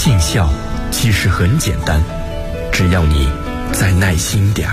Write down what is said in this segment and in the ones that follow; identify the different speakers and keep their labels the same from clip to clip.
Speaker 1: 尽孝其实很简单，只要你再耐心点儿。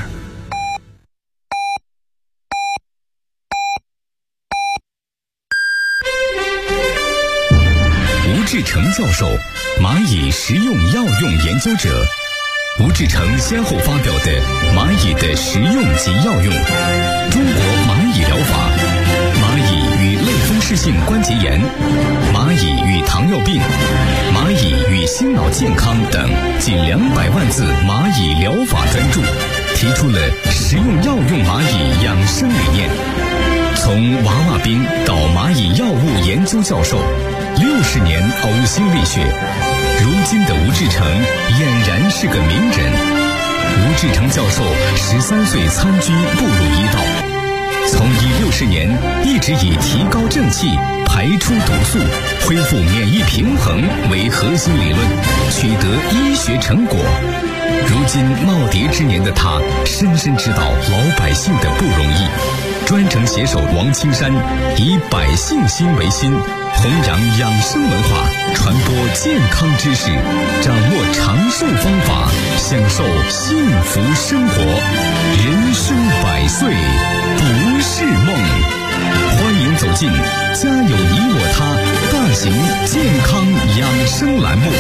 Speaker 2: 吴志成教授，蚂蚁食用药用研究者。吴志成先后发表的《蚂蚁的食用及药用》、《中国蚂蚁疗法》、《蚂蚁与类风湿性关节炎》、《蚂蚁与糖尿病》、《蚂蚁与心脑健康》等近200万字蚂蚁疗法专著，提出了食用药用蚂蚁养生理念。从娃娃兵到蚂蚁药物研究教授，60年呕心沥血，如今的吴志成俨然是个名人。吴志成教授13岁参军步入医道，从医60年一直以提高正气、排出毒素、恢复免疫平衡为核心理论，取得医学成果。如今耄耋之年的他，深深知道老百姓的不容易，专程携手王青山，以百姓心为心，弘扬养生文化，传播健康知识，掌握长寿方法，享受幸福生活。人生100岁不是梦。欢迎走进家有你我他大型健康养生栏目。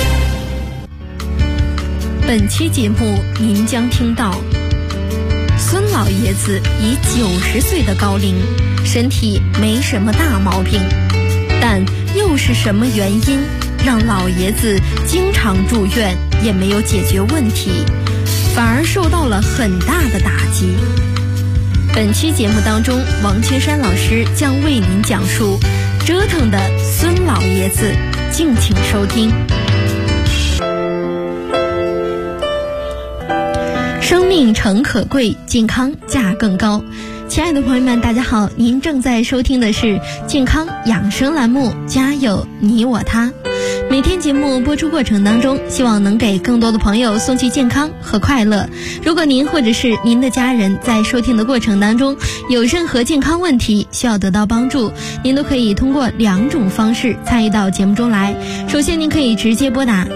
Speaker 3: 本期节目您将听到孙老爷子已90岁的高龄，身体没什么大毛病，但又是什么原因让老爷子经常住院也没有解决问题，反而受到了很大的打击？本期节目当中，王青山老师将为您讲述折腾的孙老爷子，敬请收听。生命诚可贵，健康价更高。亲爱的朋友们，大家好，您正在收听的是健康养生栏目《家有你我他》。每天节目播出过程当中，希望能给更多的朋友送去健康和快乐。如果您或者是您的家人在收听的过程当中有任何健康问题需要得到帮助，您都可以通过2种方式参与到节目中来。首先，您可以直接拨打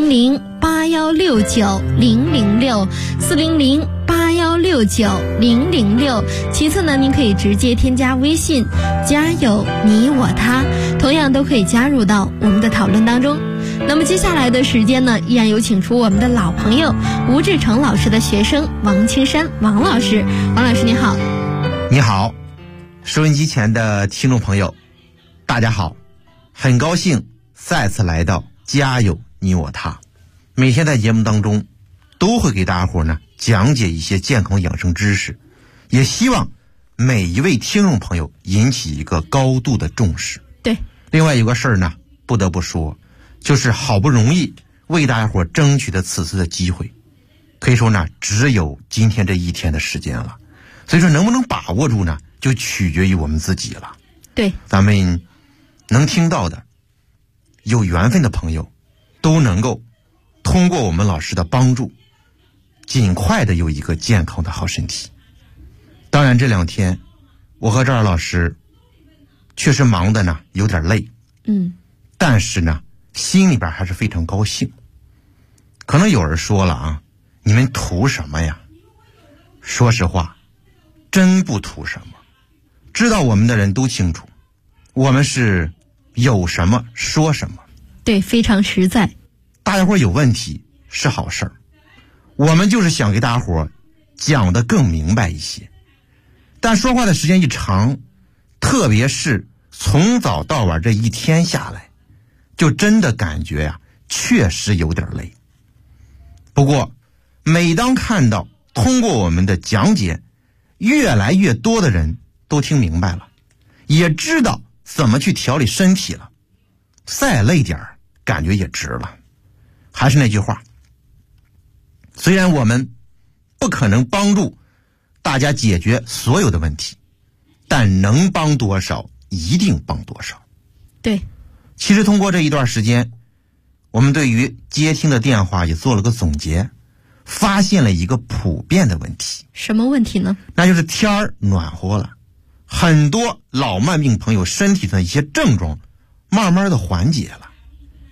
Speaker 3: 400-8169-006，400-8169-006。其次呢，您可以直接添加微信家有你我他，同样都可以加入到我们的讨论当中。那么接下来的时间呢，依然有请出我们的老朋友吴志成老师的学生王青山王老师。王老师你好。
Speaker 4: 你好，收音机前的听众朋友大家好，很高兴再次来到家有你我他。每天在节目当中都会给大家伙呢讲解一些健康养生知识，也希望每一位听众朋友引起一个高度的重视。
Speaker 3: 对，
Speaker 4: 另外有个事儿呢不得不说，就是好不容易为大家伙争取的此次的机会，可以说呢只有今天这一天的时间了，所以说能不能把握住呢就取决于我们自己了。
Speaker 3: 对，
Speaker 4: 咱们能听到的有缘分的朋友都能够通过我们老师的帮助尽快的有一个健康的好身体。当然这2天我和赵老师确实忙的呢有点累，但是呢心里边还是非常高兴。可能有人说了啊，你们图什么呀？说实话真不图什么，知道我们的人都清楚，我们是有什么说什么。
Speaker 3: 对，非常实在。
Speaker 4: 大家伙有问题是好事儿，我们就是想给大家伙讲得更明白一些。但说话的时间一长，特别是从早到晚这一天下来，就真的感觉呀，确实有点累。不过每当看到通过我们的讲解越来越多的人都听明白了，也知道怎么去调理身体了，再累点儿感觉也值了。还是那句话，虽然我们不可能帮助大家解决所有的问题，但能帮多少一定帮多少。
Speaker 3: 对，
Speaker 4: 其实通过这一段时间，我们对于接听的电话也做了个总结，发现了一个普遍的问题。
Speaker 3: 什么问题呢？
Speaker 4: 那就是天儿暖和了，很多老慢病朋友身体的一些症状慢慢的缓解了，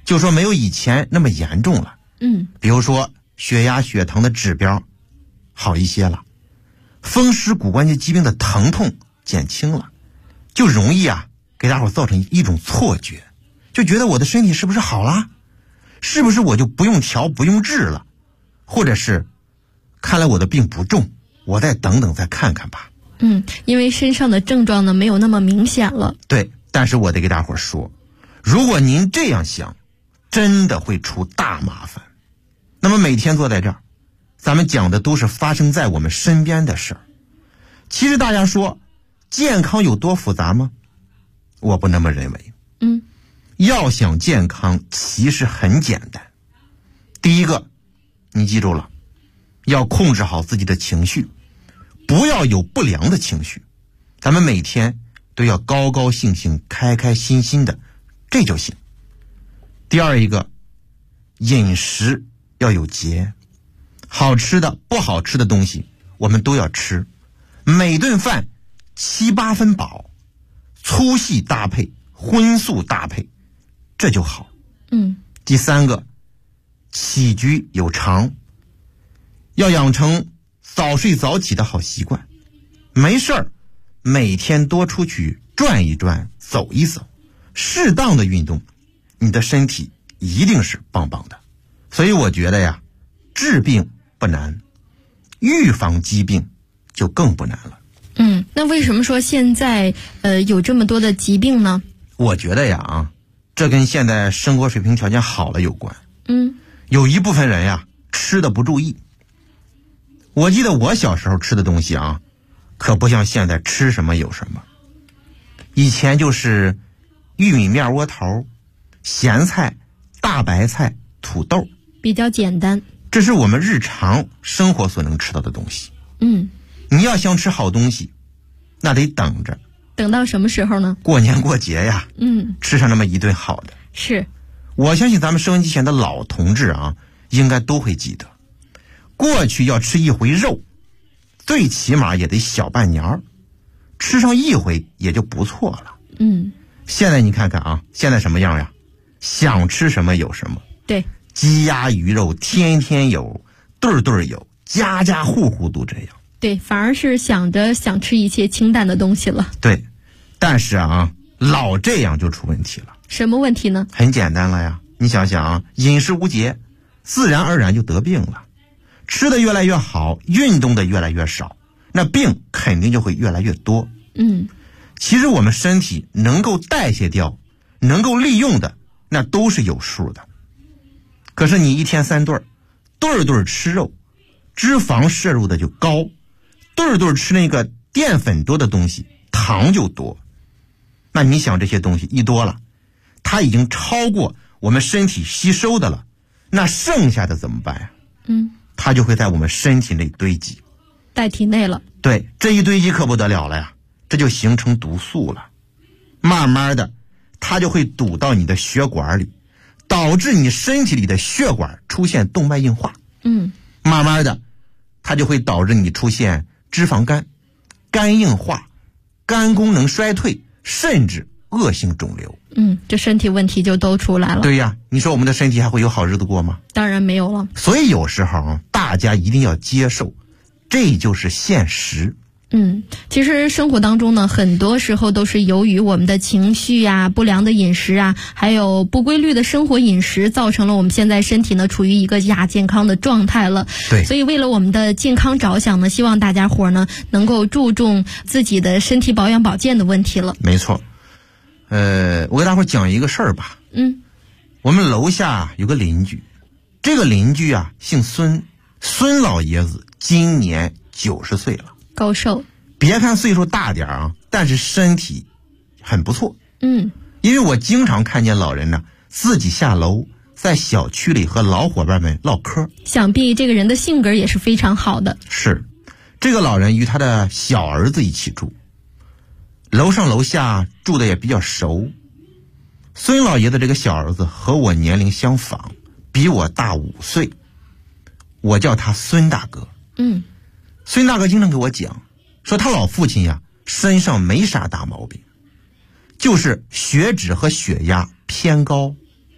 Speaker 4: 就说没有以前那么严重了。比如说血压血糖的指标好一些了，风湿骨关节疾病的疼痛减轻了，就容易给大伙造成一种错觉，就觉得我的身体是不是好了，是不是我就不用调不用治了，或者是看来我的病不重，我再等等再看看吧。
Speaker 3: 因为身上的症状呢没有那么明显了。
Speaker 4: 对，但是我得给大伙说，如果您这样想，真的会出大麻烦。那么每天坐在这儿，咱们讲的都是发生在我们身边的事儿。其实大家说健康有多复杂吗？我不那么认为。要想健康其实很简单。第一个，你记住了，要控制好自己的情绪，不要有不良的情绪，咱们每天都要高高兴兴开开心心的，这就行。第二一个，饮食要有节，好吃的不好吃的东西我们都要吃，每顿饭7、8分饱，粗细搭配，荤素搭配，这就好。第三个，起居有常，要养成早睡早起的好习惯，没事儿每天多出去转一转，走一走，适当的运动，你的身体一定是棒棒的。所以我觉得治病不难，预防疾病就更不难了。
Speaker 3: 那为什么说现在有这么多的疾病呢？
Speaker 4: 我觉得这跟现在生活水平条件好了有关。有一部分人吃的不注意。我记得我小时候吃的东西可不像现在吃什么有什么。以前就是玉米面窝头、咸菜、大白菜、土豆，
Speaker 3: 比较简单，
Speaker 4: 这是我们日常生活所能吃到的东西。你要想吃好东西，那得等着。
Speaker 3: 等到什么时候呢？
Speaker 4: 过年过节吃上那么一顿好的。
Speaker 3: 是，
Speaker 4: 我相信咱们收音机前的老同志应该都会记得，过去要吃一回肉，最起码也得小半年，吃上一回也就不错了。现在你看看现在什么样呀？想吃什么有什么。
Speaker 3: 对，
Speaker 4: 鸡鸭鱼肉天天有，顿顿有，家家户户都这样。
Speaker 3: 对，反而是想吃一些清淡的东西了。
Speaker 4: 对，但是老这样就出问题了。
Speaker 3: 什么问题呢？
Speaker 4: 很简单了呀，你想想饮食无节，自然而然就得病了。吃的越来越好，运动的越来越少，那病肯定就会越来越多。其实我们身体能够代谢掉，能够利用的，那都是有数的。可是你一天3顿，顿顿吃肉，脂肪摄入的就高，顿顿吃那个淀粉多的东西，糖就多。那你想这些东西一多了，它已经超过我们身体吸收的了，那剩下的怎么办呀？它就会在我们身体内堆积，
Speaker 3: 在体内了。
Speaker 4: 对，这一堆积可不得了了呀，这就形成毒素了。慢慢的，它就会堵到你的血管里，导致你身体里的血管出现动脉硬化。慢慢的，它就会导致你出现脂肪肝、肝硬化、肝功能衰退，甚至恶性肿瘤。
Speaker 3: 这身体问题就都出来了。
Speaker 4: 对呀，你说我们的身体还会有好日子过吗？
Speaker 3: 当然没有了。
Speaker 4: 所以有时候大家一定要接受，这就是现实。
Speaker 3: 其实生活当中呢，很多时候都是由于我们的情绪不良的饮食还有不规律的生活饮食，造成了我们现在身体呢处于一个亚健康的状态了。
Speaker 4: 对，
Speaker 3: 所以为了我们的健康着想呢，希望大家伙呢能够注重自己的身体保养保健的问题了。
Speaker 4: 没错。我给大伙讲一个事儿吧。我们楼下有个邻居，这个邻居姓孙，孙老爷子今年90岁了。
Speaker 3: 高寿，
Speaker 4: 别看岁数大点但是身体很不错。因为我经常看见老人呢自己下楼，在小区里和老伙伴们唠嗑。
Speaker 3: 想必这个人的性格也是非常好的。
Speaker 4: 是，这个老人与他的小儿子一起住，楼上楼下住的也比较熟。孙老爷子这个小儿子和我年龄相仿，比我大5岁，我叫他孙大哥。孙大哥经常给我讲，说他老父亲身上没啥大毛病，就是血脂和血压偏高，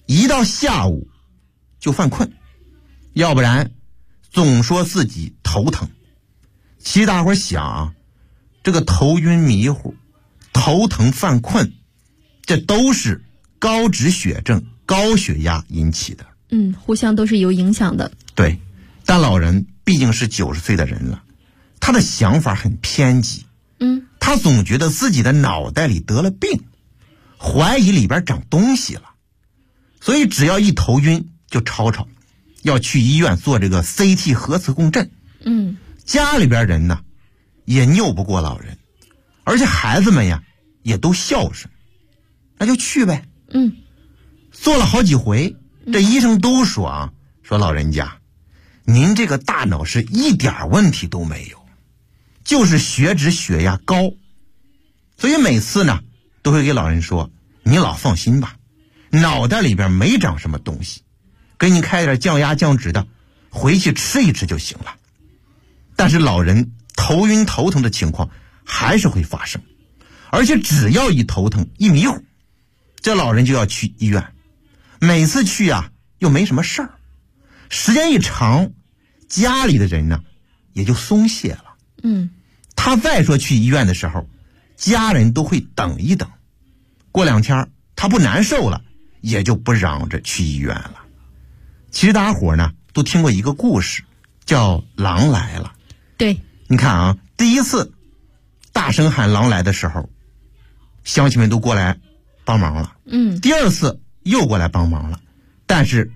Speaker 4: 一到下午就犯困，要不然总说自己头疼。其实大伙想啊，这个头晕迷糊、头疼犯困，这都是高脂血症、高血压引起的。
Speaker 3: 互相都是有影响的。
Speaker 4: 对，但老人毕竟是90岁的人了，他的想法很偏激。他总觉得自己的脑袋里得了病，怀疑里边长东西了，所以只要一头晕就吵吵，要去医院做这个 CT 核磁共振。家里边人呢也拗不过老人，而且孩子们呀也都孝顺，那就去呗。做了好几回，这医生都说啊，说老人家，您这个大脑是一点问题都没有，就是血脂血压高。所以每次呢都会给老人说，你老放心吧，脑袋里边没长什么东西，给你开点降压降脂的，回去吃一吃就行了。但是老人头晕头疼的情况还是会发生，而且只要一头疼一迷糊，这老人就要去医院。每次去啊又没什么事儿，时间一长，家里的人呢也就松懈了。他再说去医院的时候，家人都会等一等，过2天他不难受了，也就不嚷着去医院了。其实大家伙呢都听过一个故事，叫狼来了。
Speaker 3: 对，
Speaker 4: 你看啊，第一次大声喊狼来的时候，乡亲们都过来帮忙了。第二次又过来帮忙了，但是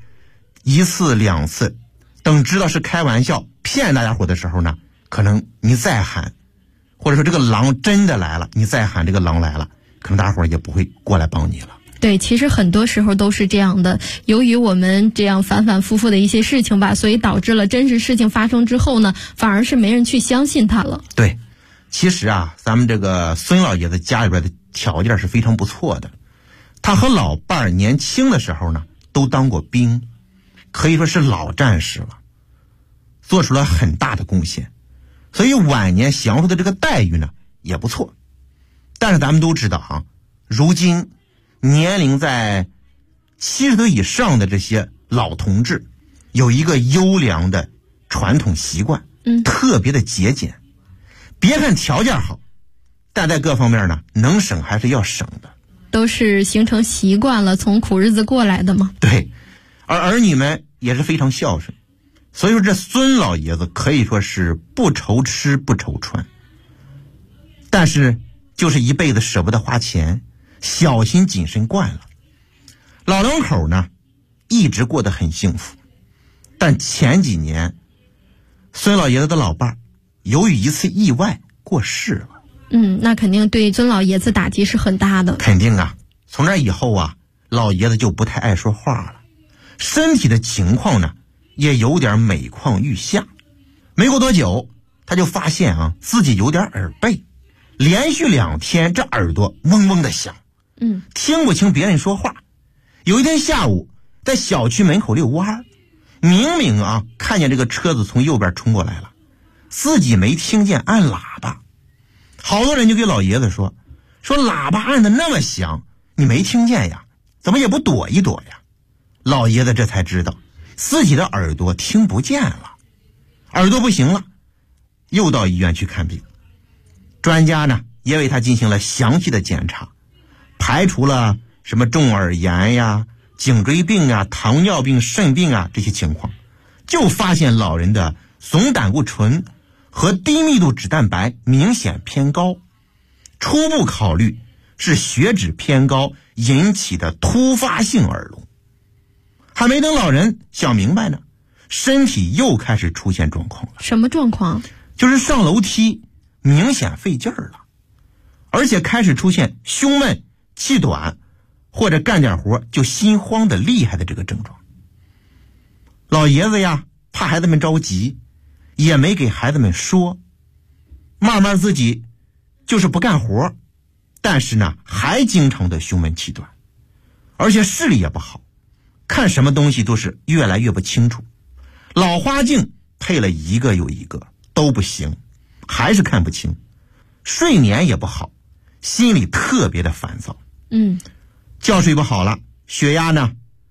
Speaker 4: 1次2次，等知道是开玩笑骗大家伙的时候呢，可能你再喊，或者说这个狼真的来了，你再喊这个狼来了，可能大家伙也不会过来帮你了。
Speaker 3: 对，其实很多时候都是这样的，由于我们这样反反复复的一些事情吧，所以导致了真实事情发生之后呢，反而是没人去相信他了。
Speaker 4: 对，其实啊，咱们这个孙老爷子家里边的条件是非常不错的，他和老伴儿年轻的时候呢都当过兵，可以说是老战士了，做出了很大的贡献，所以晚年享受的这个待遇呢也不错。但是咱们都知道啊，如今年龄在70岁以上的这些老同志有一个优良的传统习惯，特别的节俭。别看条件好，但在各方面呢能省还是要省的，
Speaker 3: 都是形成习惯了，从苦日子过来的嘛。
Speaker 4: 对，而儿女们也是非常孝顺，所以说这孙老爷子可以说是不愁吃不愁穿，但是就是一辈子舍不得花钱，小心谨慎惯了。老两口呢一直过得很幸福，但前几年孙老爷子的老伴由于一次意外过世了。
Speaker 3: 那肯定对孙老爷子打击是很大的。
Speaker 4: 肯定啊，从那以后啊，老爷子就不太爱说话了，身体的情况呢也有点每况愈下。没过多久，他就发现啊自己有点耳背，连续2天这耳朵嗡嗡的响，听不清别人说话。有一天下午在小区门口遛弯，明明啊看见这个车子从右边冲过来了，自己没听见按喇叭。好多人就给老爷子说喇叭按的那么响，你没听见呀，怎么也不躲一躲呀。老爷子这才知道自己的耳朵听不见了，耳朵不行了，又到医院去看病。专家呢也为他进行了详细的检查，排除了什么中耳炎呀、颈椎病啊、糖尿病、肾病啊这些情况，就发现老人的总胆固醇和低密度脂蛋白明显偏高，初步考虑是血脂偏高引起的突发性耳聋。还没等老人想明白呢，身体又开始出现状况了。
Speaker 3: 什么状况？
Speaker 4: 就是上楼梯明显费劲儿了，而且开始出现胸闷、气短，或者干点活就心慌的厉害的这个症状。老爷子呀怕孩子们着急，也没给孩子们说，慢慢自己就是不干活，但是呢还经常的胸闷气短，而且视力也不好，看什么东西都是越来越不清楚，老花镜配了一个又一个都不行，还是看不清，睡眠也不好，心里特别的烦躁。觉睡不好了，血压呢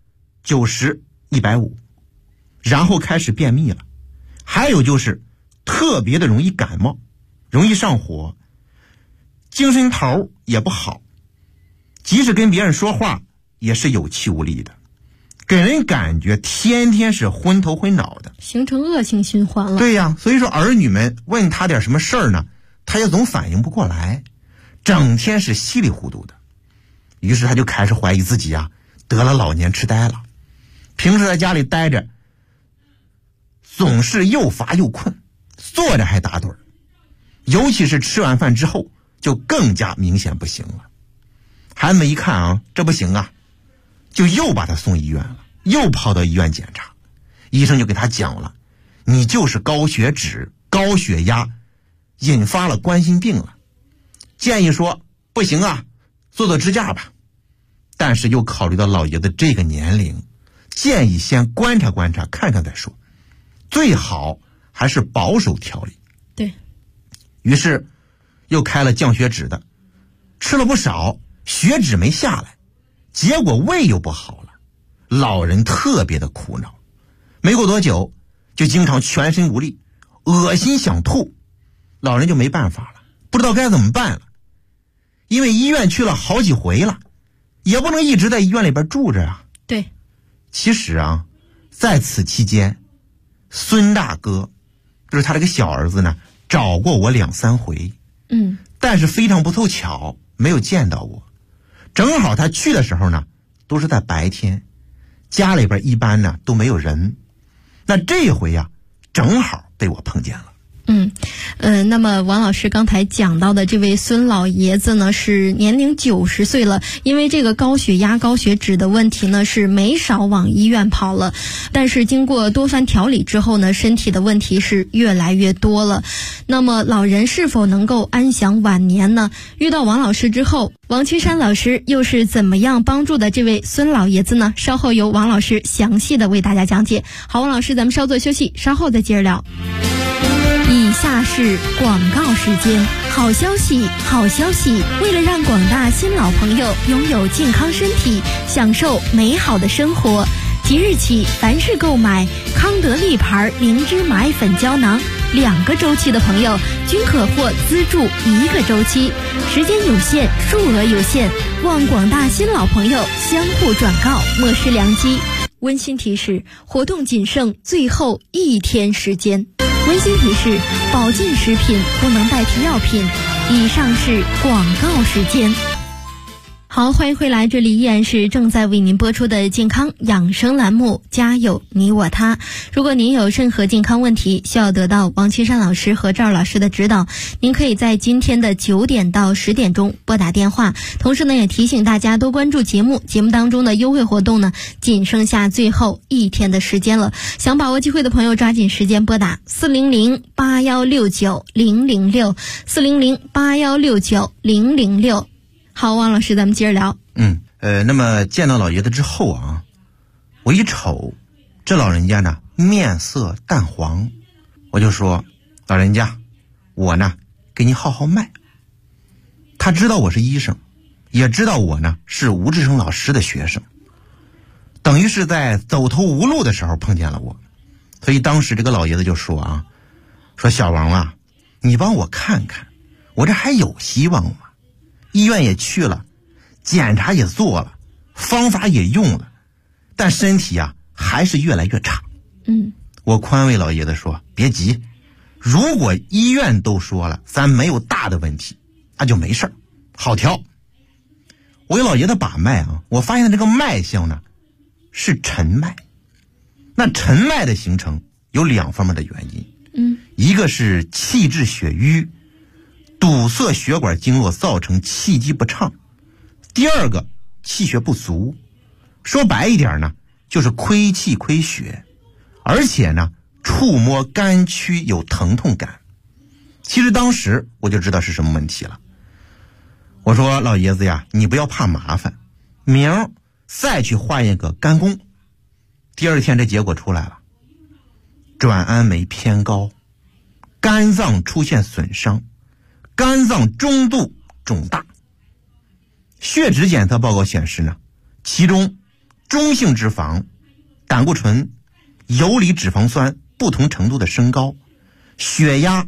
Speaker 4: 90、150，然后开始便秘了。还有就是特别的容易感冒，容易上火，精神头也不好，即使跟别人说话也是有气无力的，给人感觉天天是昏头昏脑的，
Speaker 3: 形成恶性循环了。
Speaker 4: 对呀，所以说儿女们问他点什么事儿呢，他也总反应不过来，整天是稀里糊涂的。于是他就开始怀疑自己得了老年痴呆了。平时在家里待着，总是又乏又困，坐着还打盹，尤其是吃完饭之后就更加明显不行了。孩子们一看这不行就又把他送医院了，又跑到医院检查，医生就给他讲了，你就是高血脂、高血压引发了冠心病了，建议说不行做支架吧。但是又考虑到老爷子这个年龄，建议先观察观察看看再说，最好还是保守调理。
Speaker 3: 对，
Speaker 4: 于是又开了降血脂的，吃了不少，血脂没下来，结果胃又不好了，老人特别的苦恼，没过多久就经常全身无力，恶心想吐，老人就没办法了，不知道该怎么办了。因为医院去了好几回了，也不能一直在医院里边住着
Speaker 3: 对，
Speaker 4: 其实在此期间，孙大哥就是他这个小儿子呢，找过我2、3回，但是非常不凑巧没有见到我。正好他去的时候呢，都是在白天，家里边一般呢都没有人。那这回正好被我碰见了。
Speaker 3: 那么王老师刚才讲到的这位孙老爷子呢，是年龄90岁了，因为这个高血压、高血脂的问题呢，是没少往医院跑了。但是经过多番调理之后呢，身体的问题是越来越多了。那么老人是否能够安享晚年呢？遇到王老师之后，王岐山老师又是怎么样帮助的这位孙老爷子呢？稍后由王老师详细的为大家讲解。好，王老师，咱们稍作休息，稍后再接着聊。以下是广告时间。好消息，好消息！为了让广大新老朋友拥有健康身体，享受美好的生活，即日起，凡是购买康德利牌灵芝麻粉胶囊2个周期的朋友，均可获资助1个周期，时间有限，数额有限，望广大新老朋友相互转告，莫失良机。温馨提示：活动仅剩最后1天时间。温馨提示：保健食品不能代替药品。以上是广告时间。好，欢迎回来，这里依然是正在为您播出的健康养生栏目，家有你我他。如果您有任何健康问题需要得到王岐山老师和赵老师的指导，您可以在今天的9点到10点钟拨打电话。同时呢，也提醒大家多关注节目当中的优惠活动呢，仅剩下最后1天的时间了。想把握机会的朋友抓紧时间拨打400-8169-006 400-8169-006。好，王老师，咱们接着聊。
Speaker 4: 那么见到老爷子之后我一瞅，这老人家呢面色淡黄，我就说，老人家，我呢给你号号脉。他知道我是医生，也知道我呢是吴志成老师的学生，等于是在走投无路的时候碰见了我。所以当时这个老爷子就说说小王你帮我看看，我这还有希望吗？医院也去了，检查也做了，方法也用了，但身体还是越来越差。我宽慰老爷子说，别急，如果医院都说了咱没有大的问题，那就没事，好调。我给老爷子把脉我发现这个脉象呢是沉脉。那沉脉的形成有2方面的原因，一个是气滞血瘀，堵塞血管经络，造成气机不畅；第二个气血不足，说白一点呢，就是亏气亏血，而且呢触摸肝区有疼痛感。其实当时我就知道是什么问题了，我说老爷子呀，你不要怕麻烦，明儿再去换一个肝功。第2天这结果出来了，转氨酶偏高，肝脏出现损伤，肝脏中度肿大。血脂检测报告显示呢，其中中性脂肪胆固醇、游离脂肪酸不同程度的升高，血压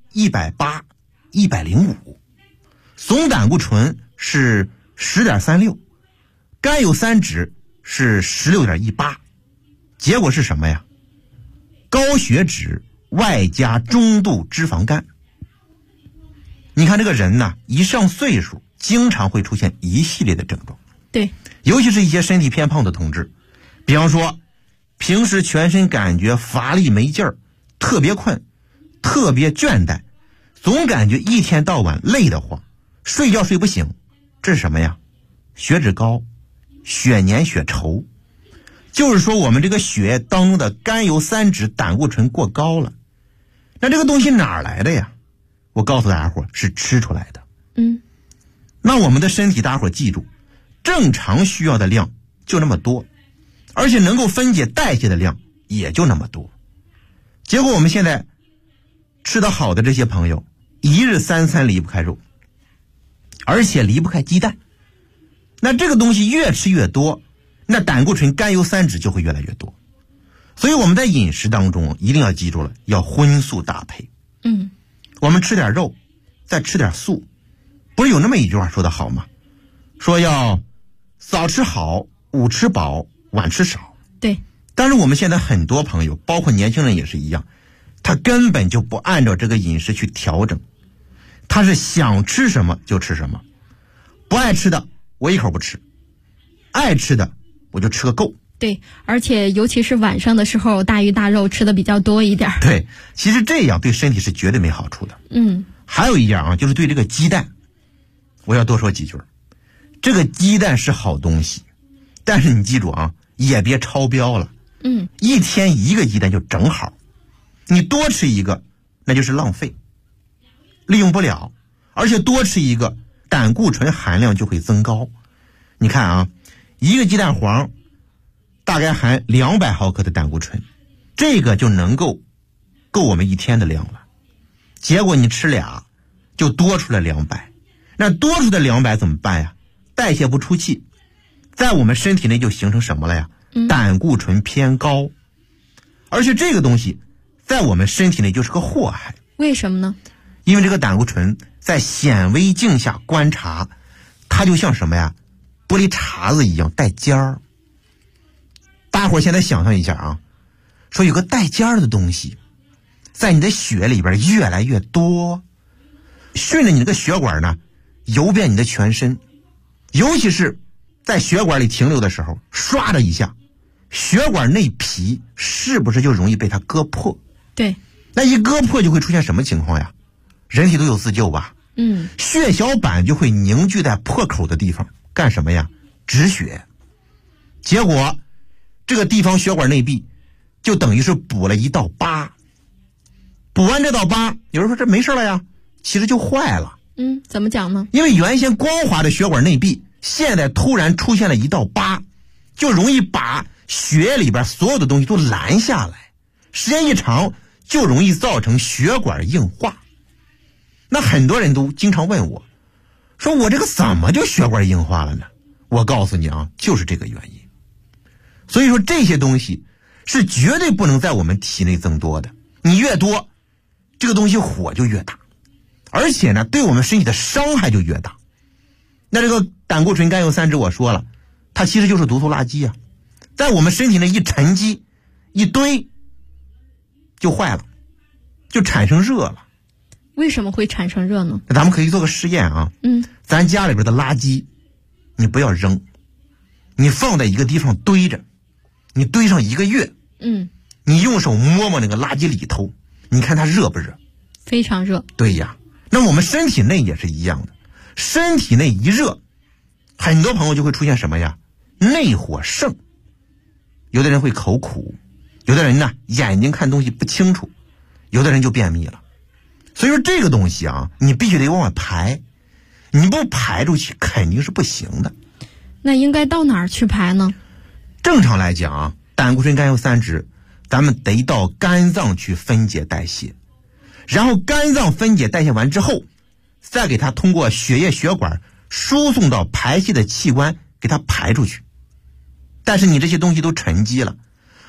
Speaker 4: 180、105，总胆固醇是10.36，甘油三酯是16.18，结果是什么呀？高血脂外加中度脂肪肝。你看这个人呢，一上岁数经常会出现一系列的症状。
Speaker 3: 对，
Speaker 4: 尤其是一些身体偏胖的同志，比方说平时全身感觉乏力没劲儿，特别困，特别倦怠，总感觉一天到晚累得慌，睡觉睡不醒，这是什么呀？血脂高，血粘血稠，就是说我们这个血液当中的甘油三酯胆固醇过高了。那这个东西哪儿来的呀？我告诉大家伙，是吃出来的。那我们的身体大家伙记住，正常需要的量就那么多，而且能够分解代谢的量也就那么多。结果我们现在吃得好的这些朋友，一日三餐离不开肉，而且离不开鸡蛋。那这个东西越吃越多，那胆固醇甘油三酯就会越来越多。所以我们在饮食当中一定要记住了，要荤素搭配。我们吃点肉，再吃点素。不是有那么一句话说得好吗？说要早吃好，午吃饱，晚吃少。
Speaker 3: 对。
Speaker 4: 但是我们现在很多朋友，包括年轻人也是一样，他根本就不按照这个饮食去调整，他是想吃什么就吃什么，不爱吃的我一口不吃，爱吃的我就吃个够。
Speaker 3: 对，而且尤其是晚上的时候，大鱼大肉吃的比较多一点。
Speaker 4: 对，其实这样对身体是绝对没好处的。还有一样啊，就是对这个鸡蛋，我要多说几句。这个鸡蛋是好东西，但是你记住啊，也别超标了。一天一个鸡蛋就正好，你多吃一个那就是浪费，利用不了，而且多吃一个胆固醇含量就会增高。你看啊，一个鸡蛋黄大概含200毫克的胆固醇，这个就能够我们一天的量了。结果你吃俩就多出来200，那多出的200怎么办呀？代谢不出去，在我们身体内就形成什么了呀？胆固醇偏高。而且这个东西在我们身体内就是个祸害。
Speaker 3: 为什么呢？
Speaker 4: 因为这个胆固醇在显微镜下观察，它就像什么呀？玻璃碴子一样带尖儿。大伙儿现在想象一下啊，说有个带尖儿的东西在你的血里边越来越多，顺着你这个血管呢游遍你的全身，尤其是在血管里停留的时候，唰的一下，血管内皮是不是就容易被它割破？
Speaker 3: 对。
Speaker 4: 那一割破就会出现什么情况呀？人体都有自救吧？血小板就会凝聚在破口的地方，干什么呀？止血。结果这个地方血管内壁就等于是补了一道疤。补完这道疤，有人说这没事了呀，其实就坏了。
Speaker 3: 怎么讲呢？
Speaker 4: 因为原先光滑的血管内壁，现在突然出现了一道疤，就容易把血液里边所有的东西都拦下来，时间一长就容易造成血管硬化。那很多人都经常问我，说我这个怎么就血管硬化了呢？我告诉你啊，就是这个原因。所以说这些东西是绝对不能在我们体内增多的，你越多，这个东西火就越大，而且呢，对我们身体的伤害就越大。那这个胆固醇甘油三酯我说了，它其实就是毒素垃圾啊，在我们身体内一沉积一堆就坏了，就产生热了。
Speaker 3: 为什么会产生热呢？
Speaker 4: 咱们可以做个实验啊。咱家里边的垃圾你不要扔，你放在一个地方堆着，你堆上1个月，你用手摸摸那个垃圾里头，你看它热不热？
Speaker 3: 非常热。
Speaker 4: 对呀，那我们身体内也是一样的，身体内一热，很多朋友就会出现什么呀？内火盛，有的人会口苦，有的人呢眼睛看东西不清楚，有的人就便秘了。所以说这个东西啊，你必须得往外排，你不排出去肯定是不行的。
Speaker 3: 那应该到哪儿去排呢？
Speaker 4: 正常来讲啊，胆固醇甘油三酯咱们得到肝脏去分解代谢，然后肝脏分解代谢完之后，再给它通过血液血管输送到排泄的器官给它排出去。但是你这些东西都沉积了，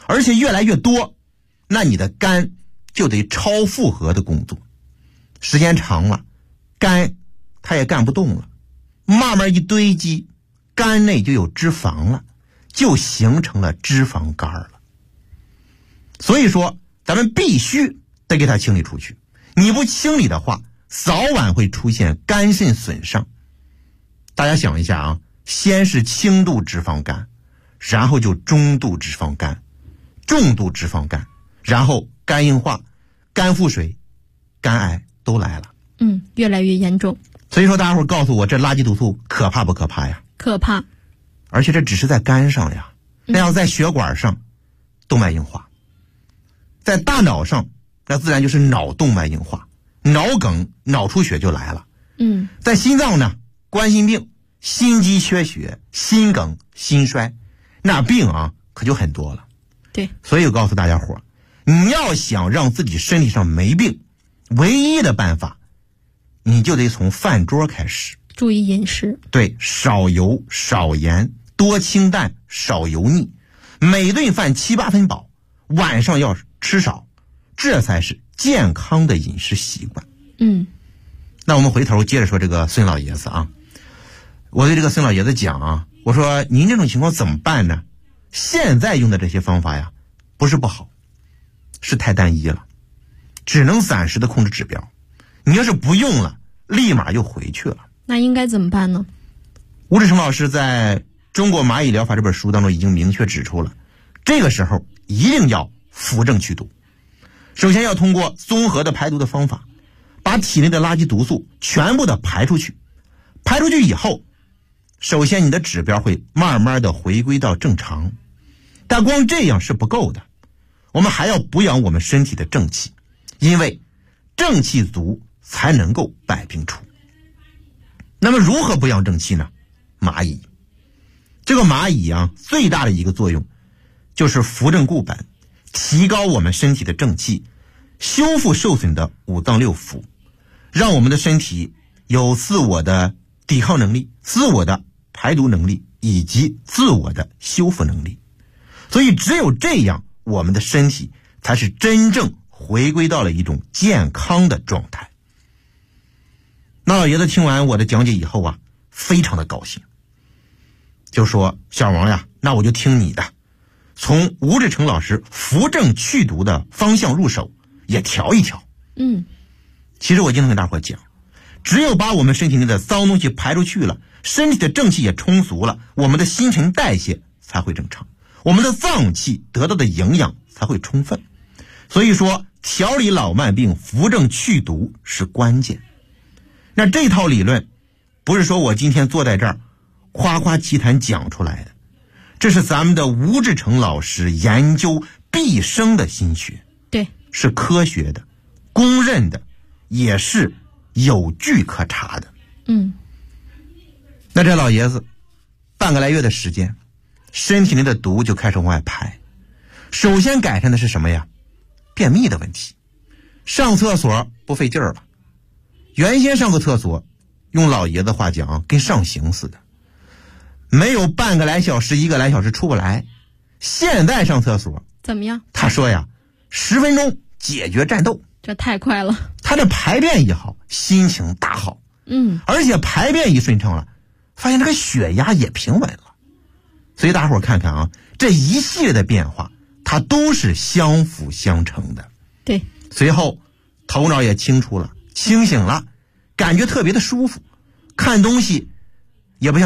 Speaker 4: 而且越来越多，那你的肝就得超负荷的工作，时间长了，肝它也干不动了，慢慢一堆积，肝内就有脂肪了，就形成了脂肪肝了。所以说咱们必须得给它清理出去，你不清理的话，早晚会出现肝肾损伤。大家想一下啊，先是轻度脂肪肝，然后就中度脂肪肝，重度脂肪肝，然后肝硬化、肝腹水、肝癌都来了。
Speaker 3: 越来越严重。
Speaker 4: 所以说大家伙告诉我，这垃圾毒素可怕不可怕呀？
Speaker 3: 可怕。
Speaker 4: 而且这只是在肝上呀，那要在血管上，动脉硬化；在大脑上，那自然就是脑动脉硬化，脑梗、脑出血就来了。在心脏呢，冠心病、心肌缺血、心梗、心衰，那病啊可就很多了。
Speaker 3: 对，
Speaker 4: 所以我告诉大家伙，你要想让自己身体上没病，唯一的办法，你就得从饭桌开始，
Speaker 3: 注意饮食。
Speaker 4: 对，少油少盐，多清淡少油腻，每顿饭7、8分饱，晚上要吃少，这才是健康的饮食习惯。那我们回头接着说这个孙老爷子啊，我对这个孙老爷子讲啊，我说您这种情况怎么办呢？现在用的这些方法呀，不是不好，是太单一了，只能暂时的控制指标。你要是不用了，立马又回去了。
Speaker 3: 那应该怎么办呢？
Speaker 4: 吴志成老师在《中国蚂蚁疗法》这本书当中已经明确指出了，这个时候一定要扶正祛毒。首先要通过综合的排毒的方法，把体内的垃圾毒素全部的排出去。排出去以后，首先你的指标会慢慢的回归到正常，但光这样是不够的，我们还要补养我们身体的正气，因为正气足才能够百病除。那么如何补养正气呢？蚂蚁，这个蚂蚁啊，最大的一个作用就是扶正固本，提高我们身体的正气，修复受损的五脏六腑，让我们的身体有自我的抵抗能力、自我的排毒能力以及自我的修复能力。所以只有这样，我们的身体才是真正回归到了一种健康的状态。那老爷子听完我的讲解以后啊，非常的高兴，就说小王呀，那我就听你的，从吴志成老师扶正祛毒的方向入手，也调一调。其实我经常跟大伙讲，只有把我们身体内的脏东西排出去了，身体的正气也充足了，我们的新陈代谢才会正常，我们的脏器得到的营养才会充分。所以说调理老慢病、扶正祛毒是关键。那这套理论不是说我今天坐在这儿夸夸其谈讲出来的，这是咱们的吴志成老师研究毕生的心血，
Speaker 3: 对，
Speaker 4: 是科学的、公认的，也是有据可查的。那这老爷子半个来月的时间，身体内的毒就开始往外排。首先改善的是什么呀？便秘的问题，上厕所不费劲儿了。原先上个厕所，用老爷子话讲，跟上刑似的，没有半个来小时、1个来小时出不来。现在上厕所
Speaker 3: 怎么样？
Speaker 4: 他说呀，10分钟解决战斗。
Speaker 3: 这太快了。
Speaker 4: 他这排便一好，心情大好。而且排便一顺畅了，发现这个血压也平稳了。所以大伙看看啊，这一系列的变化，它都是相辅相成的。
Speaker 3: 对，
Speaker 4: 随后头脑也清楚了，清醒了，感觉特别的舒服，看东西也不像